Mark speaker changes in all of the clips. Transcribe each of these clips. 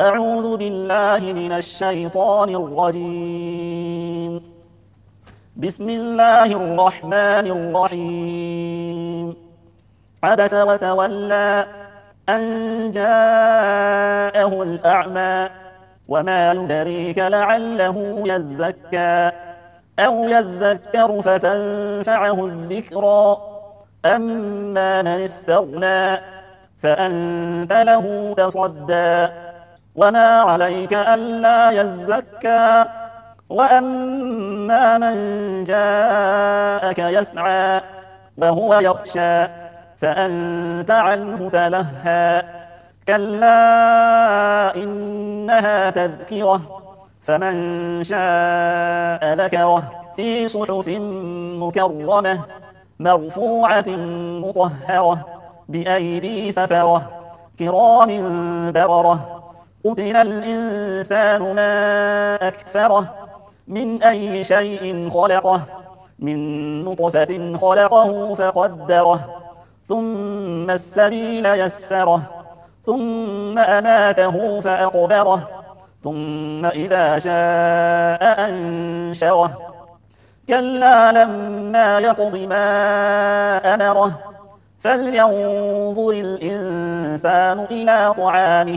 Speaker 1: أعوذ بالله من الشيطان الرجيم. بسم الله الرحمن الرحيم. عبس وتولى أن جاءه الأعمى وما يدريك لعله يزكى أو يذكر فتنفعه الذكرى أما من استغنى فأنت له تصدى وما عليك ألا يزكى وأما من جاءك يسعى وهو يخشى فأنت عنه تلهى كلا إنها تذكرة فمن شاء ذكره في صحف مكرمة مرفوعة مطهرة بأيدي سفرة كرام بررة قتل الإنسان ما أكفره من أي شيء خلقه من نطفة خلقه فقدره ثم السبيل يسره ثم أماته فأقبره ثم إذا شاء أنشره كلا لما يقض ما أمره فلينظر الإنسان إلى طعامه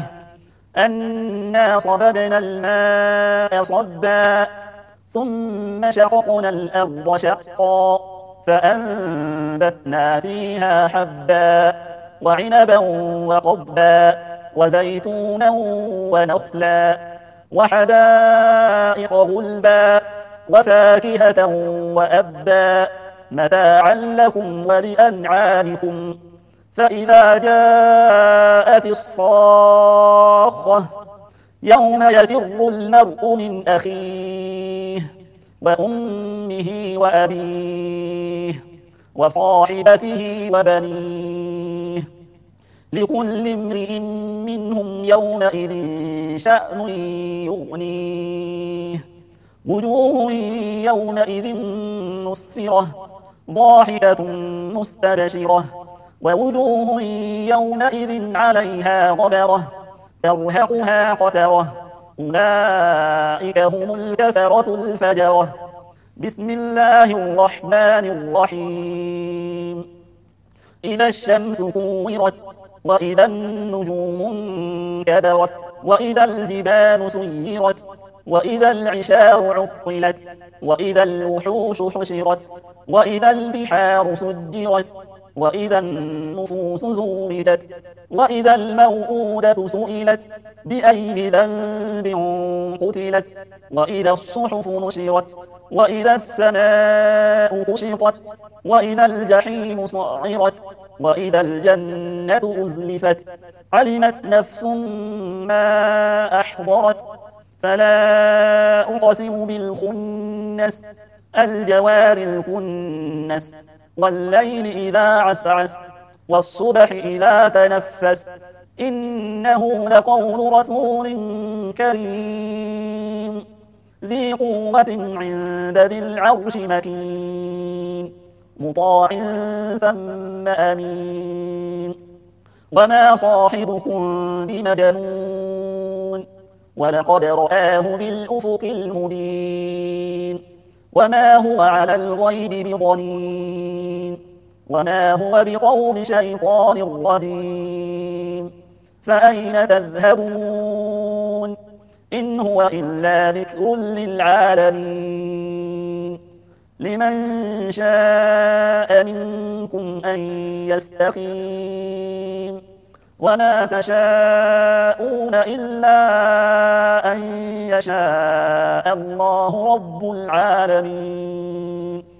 Speaker 1: أنا صببنا الماء صبا ثم شققنا الأرض شقا فأنبتنا فيها حبا وعنبا وقضبا وزيتونا ونخلا وحدائق غلبا وفاكهة وأبا متاعا لكم ولأنعامكم فإذا جاءت الصاخة يوم يفر المرء من أخيه وأمه وأبيه وصاحبته وبنيه لكل امرئ منهم يومئذ شأن يغنيه وجوه يومئذ مسفرة ضاحكة مستبشرة ووجوه يومئذ عليها غبرة ترهقها قترة أولئك هم الكفرة الفجرة بسم الله الرحمن الرحيم إذا الشمس كورت وإذا النجوم انكدرت وإذا الجبال سيرت وإذا العشار عطلت وإذا الوحوش حشرت وإذا البحار سجرت وإذا النفوس زوجت وإذا الموءودة سئلت بأي ذنب قتلت وإذا الصحف نشرت وإذا السماء كشطت وإذا الجحيم سعرت وإذا الجنة أزلفت علمت نفس ما أحضرت فلا أقسم بالخنس الجوار الكنس والليل إذا عسعس والصبح إذا تنفس إنه لقول رسول كريم ذي قوة عند ذي العرش مكين مطاع ثم أمين وما صاحبكم بمجنون ولقد رآه بالأفق المبين وما هو على الغيب بضنين وما هو بقول شيطان رجيم فأين تذهبون إن هو إلا ذكر للعالمين لمن شاء منكم أن يستقيم وما تشاءون إلا أن يشاء الله رب العالمين